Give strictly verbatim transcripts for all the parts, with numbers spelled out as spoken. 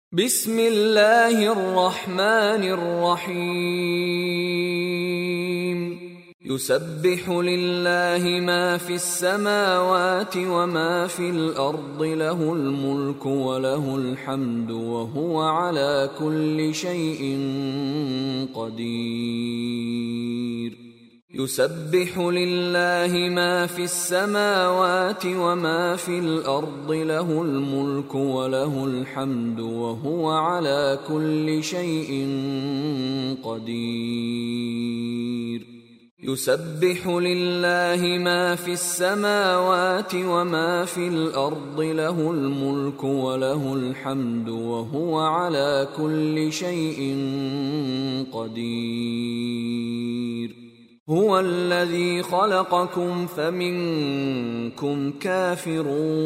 بسم الله الرحمن الرحيم يسبح لله ما في السماوات وما في الأرض له الملك وله الحمد وهو على كل شيء قدير يسبح لله ما في السماوات وما في الأرض له الملك وله الحمد وهو على كل شيء قدير يسبح لله ما في السماوات وما في الأرض له الملك وله الحمد وهو على كل شيء قدير هو الذي خلقكم فمنكم كافر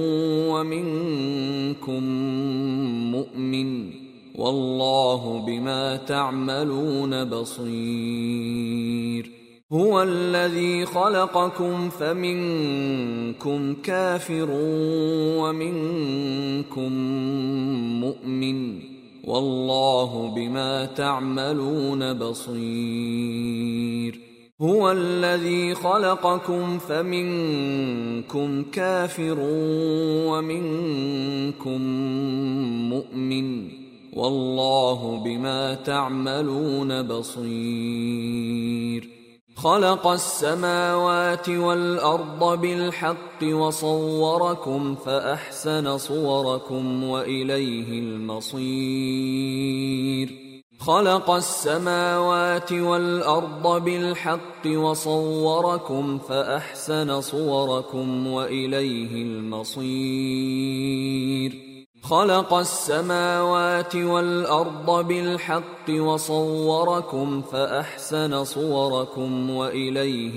ومنكم مؤمن والله بما تعملون بصير هو الذي خلقكم فمنكم كافر ومنكم مؤمن والله بما تعملون بصير هو الذي خلقكم فمنكم كافر ومنكم مؤمن والله بما تعملون بصير خلق السماوات والأرض بالحق وصوركم فأحسن صوركم وإليه المصير خلق السماوات والأرض بالحق وصوركم فأحسن صوركم وإليه المصير خلق السماوات والأرض بالحق وصوركم فأحسن صوركم وإليه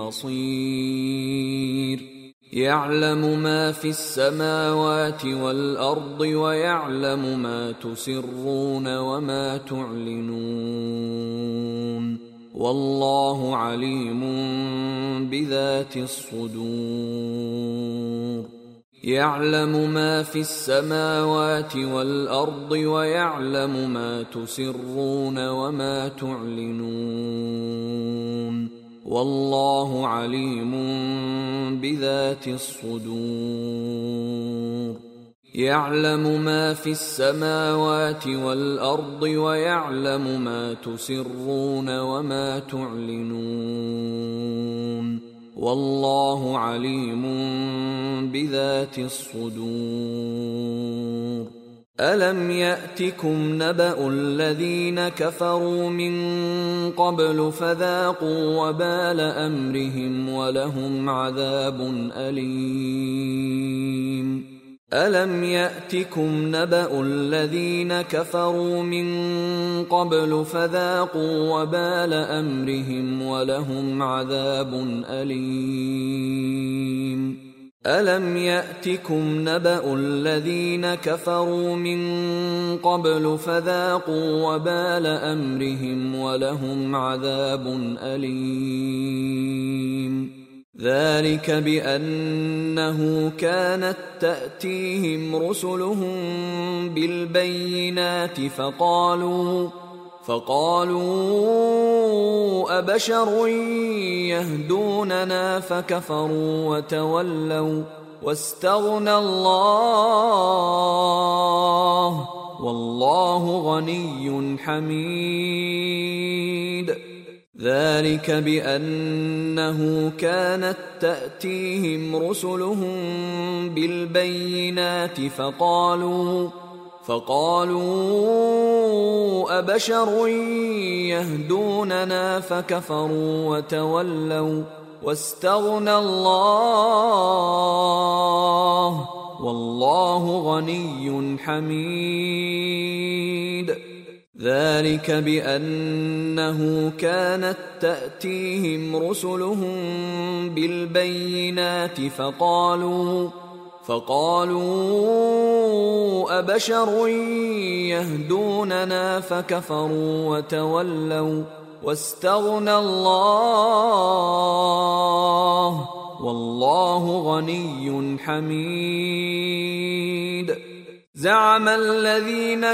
المصير يعلم ما في السماوات والأرض ويعلم ما تسرون وما تعلنون والله عليم بذات الصدور يعلم ما في السماوات والأرض ويعلم ما تسرون وما تعلنون والله عليم بذات الصدور يعلم ما في السماوات والأرض ويعلم ما تسرون وما تعلنون والله عليم بذات الصدور ألم يأتكم نبأ الذين كفروا من قبل فذاقوا وبال أمرهم ولهم عذاب أليم ألم يأتكم نبأ الذين كفروا من قبل فذاقوا وبال أمرهم ولهم عذاب أليم ألم يأتكم نبأ الذين كفروا من قبل فذاقوا وبال أمرهم ولهم عذاب أليم ذلك بأنه كانت تأتيهم رسلهم بالبينات فقالوا فقالوا أبشر يهدوننا فكفروا وتولوا واستغنى الله والله غني حميد ذلك بأنه كانت تأتيهم رسلهم بالبينات فقالوا فقالوا أبشر يهدوننا فكفروا وتولوا واستغنى الله والله غني حميد ذلك بأنه كانت تأتيهم رسلهم بالبينات فقالوا فقالوا أبشر يهدوننا فكفروا وتولوا واستغنى الله والله غني حميد زعم الذين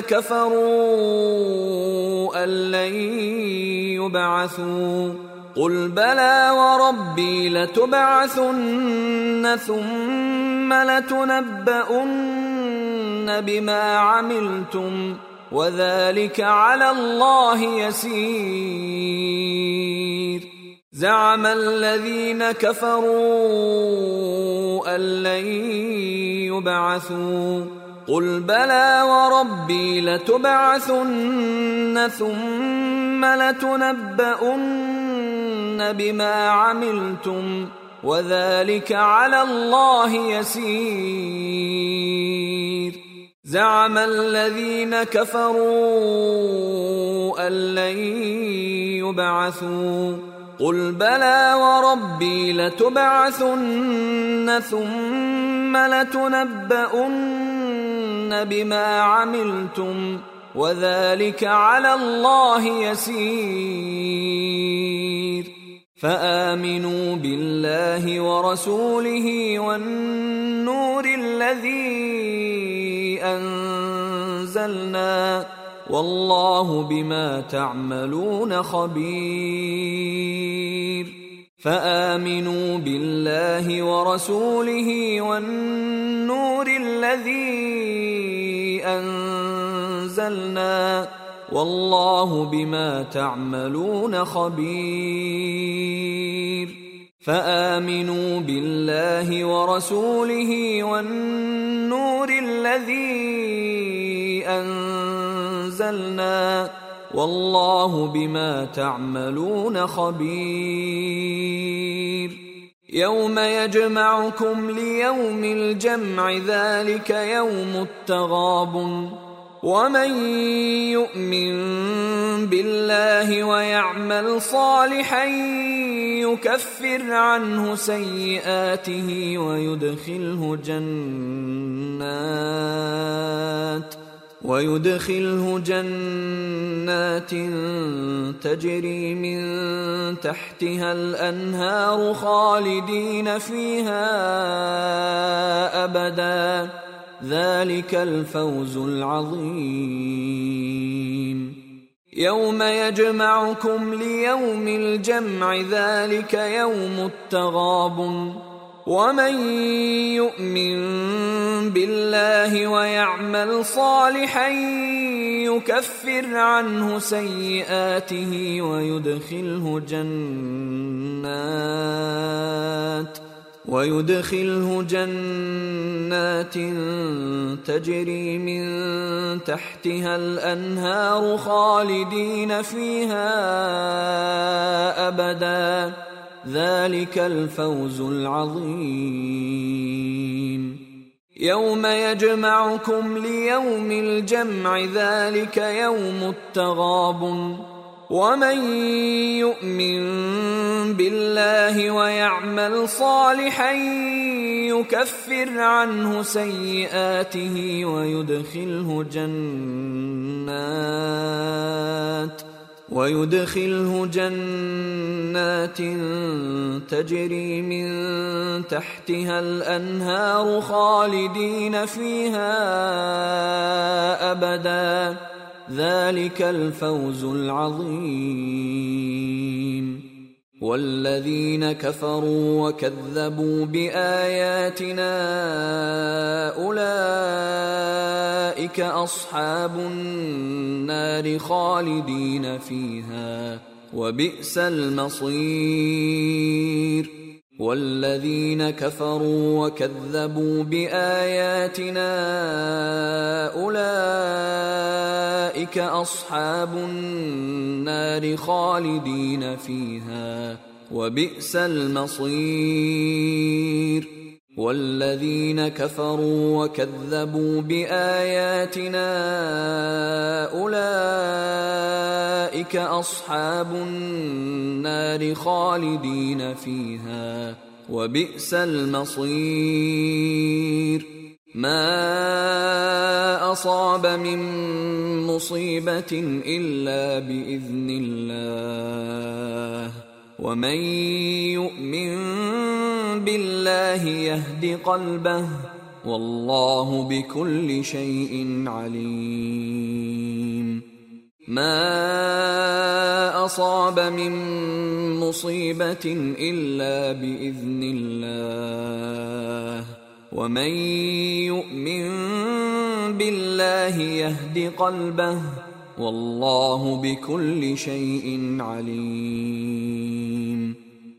كفروا أن لن يبعثوا قل بلى وربي لتبعثن ثم لتنبؤن بما عملتم وذلك على الله يسير زعم الذين كفروا أن لن يبعثوا قل بلى وربي لتبعثن ثم لتنبؤن بما عملتم وذلك على الله يسير زعم الذين كفروا أن لن يبعثوا قل بلى وربي لتبعثن ثم لتنبؤن بما عملتم وذلك على الله يسير فآمنوا بالله ورسوله والنور الذي أنزلنا والله بما تعملون خبير فآمنوا بالله ورسوله والنور الذي أنزلنا والله بما تعملون خبير فآمنوا بالله ورسوله والنور الذي أنزلنا والله بما تعملون خبير يوم يجمعكم ليوم الجمع ذلك يوم التغابن ومن يؤمن بالله ويعمل صالحا يكفر عنه سيئاته ويدخله جنات ويدخله جنات تجري من تحتها الأنهار خالدين فيها أبدا ذلك الفوز العظيم يوم يجمعكم ليوم الجمع ذلك يوم التغابن ومن يؤمن بالله ويعمل صالحا يكفر عنه سيئاته ويدخله جنات ويدخله جنات تجري من تحتها الأنهار خالدين فيها أبدا ذلك الفوز العظيم يوم يجمعكم ليوم الجمع ذلك يوم التغابن ومن يؤمن بالله ويعمل صالحا يكفر عنه سيئاته ويدخله جنات ويدخله جنات تجري من تحتها الأنهار خالدين فيها أبدا ذلك الفوز العظيم والذين كفروا وكذبوا بآياتنا أولئك أصحاب النار خالدين فيها وبئس المصير والذين كفروا وكذبوا بآياتنا أولئك أصحاب النار خالدين فيها وبئس المصير والذين كفروا وكذبوا بآياتنا أولئك أصحاب النار خالدين فيها وبئس المصير ما أصاب من مصيبة إلا بإذن الله ومن يؤمن بالله يهد قلبه والله بكل شيء عليم. ما أصاب من مصيبة إلا بإذن الله، ومن يؤمن بالله يهد قلبه، والله بكل شيء عليم.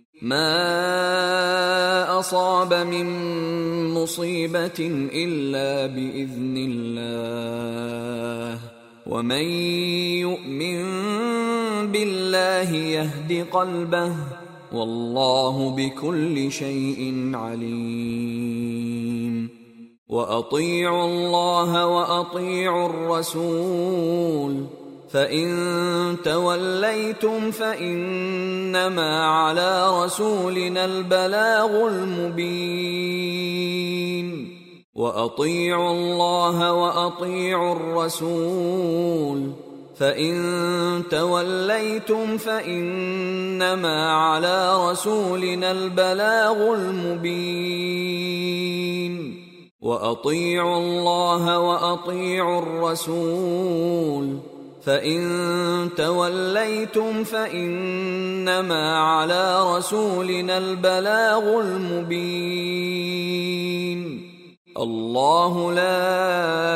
ما أصاب من مصيبة إلا بإذن الله، ومن يؤمن بالله يهد قلبه، والله بكل شيء عليم. وأطيعوا الله وأطيعوا الرسول، فإن توليتم فإنما على رسولنا البلاغ المبين. وأطيعوا الله وأطيعوا الرسول، فإن توليتم فإنما على رسولنا البلاغ المبين. وأطيعوا الله وأطيعوا الرسول، فإن توليتم فإنما على رسولنا البلاغ المبين. الله لا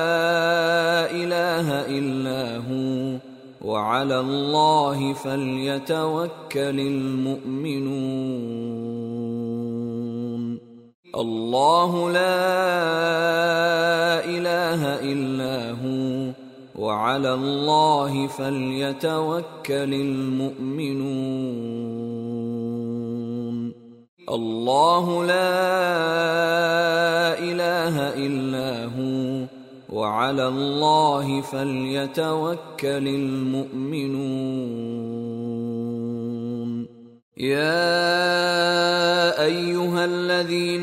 إله إلا هو، وعلى الله فليتوكل المؤمنون. الله لا إله إلا هو، وعلى الله فليتوكل المؤمنون. الله لا إله إلا هو، وعلى الله فليتوكل المؤمنون. يا أيها الذين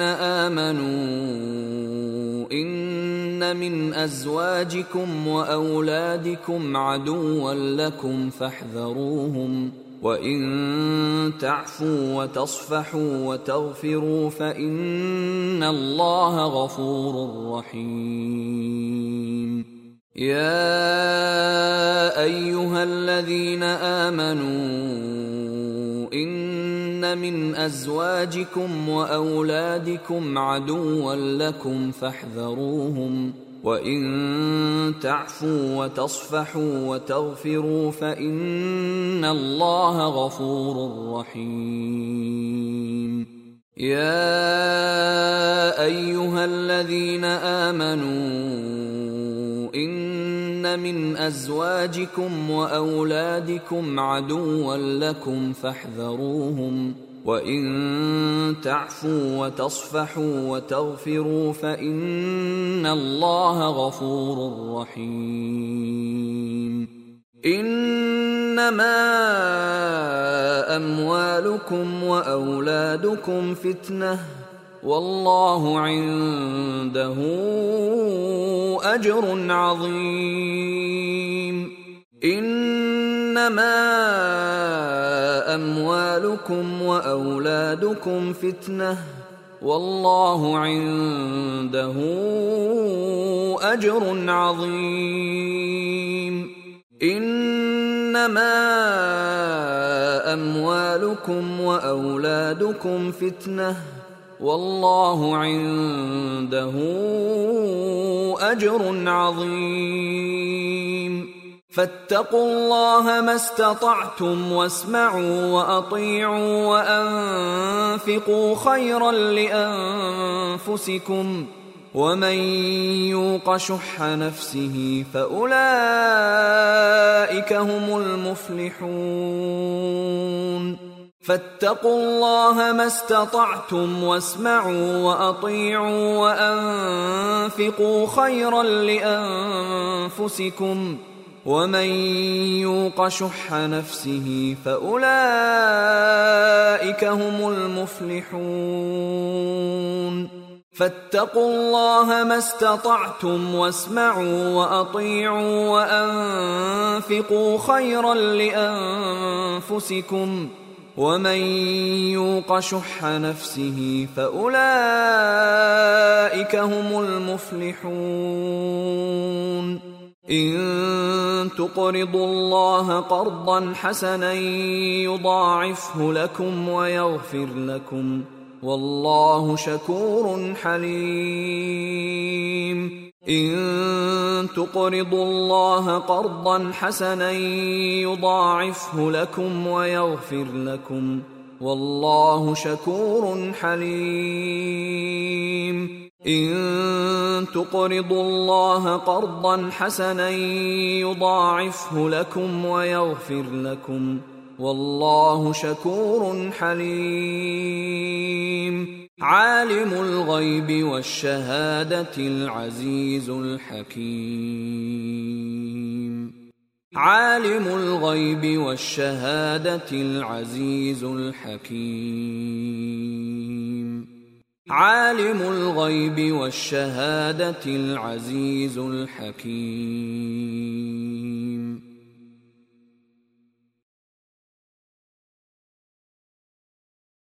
آمنوا إن من أزواجكم وأولادكم عدوا لكم فاحذروهم، وإن تعفوا وتصفحوا وتغفروا فإن الله غفور رحيم. يا أيها الذين آمنوا إن من أزواجكم وأولادكم عدوا لكم فاحذروهم، وإن تعفوا وتصفحوا وتغفروا فإن الله غفور رحيم. يا أيها الذين آمنوا إن من أزواجكم وأولادكم عدوا لكم فاحذروهم، وإن تعفوا وتصفحوا وتغفروا فإن الله غفور رحيم. إنما أموالكم وأولادكم فتنة، والله عنده أجر عظيم. إنما أموالكم وأولادكم فتنة، والله عنده أجر عظيم. إنما أموالكم وأولادكم فتنة، والله عنده أجر عظيم. فاتقوا الله ما استطعتم واسمعوا وأطيعوا وأنفقوا خيرا لأنفسكم، ومن يوق شح نفسه فأولئك هم المفلحون. فاتقوا الله ما استطعتم واسمعوا وأطيعوا وأنفقوا خيرا لأنفسكم، ومن يوق شح نفسه فأولئك هم المفلحون. فاتقوا الله ما استطعتم واسمعوا وأطيعوا وأنفقوا خيرا لأنفسكم، ومن يوق شح نفسه فأولئك هم المفلحون إن تقرضوا الله قرضا حسنا يضاعفه لكم ويغفر لكم والله شكور حليم إن تقرضوا الله قرضا حسنا يضاعفه لكم ويغفر لكم والله شكور حليم إن تقرضوا الله قرضا حسنا يضاعفه لكم ويغفر لكم والله شكور حليم عالم الغيب والشهادة العزيز الحكيم عالم الغيب والشهادة العزيز الحكيم عالم الغيب والشهادة العزيز الحكيم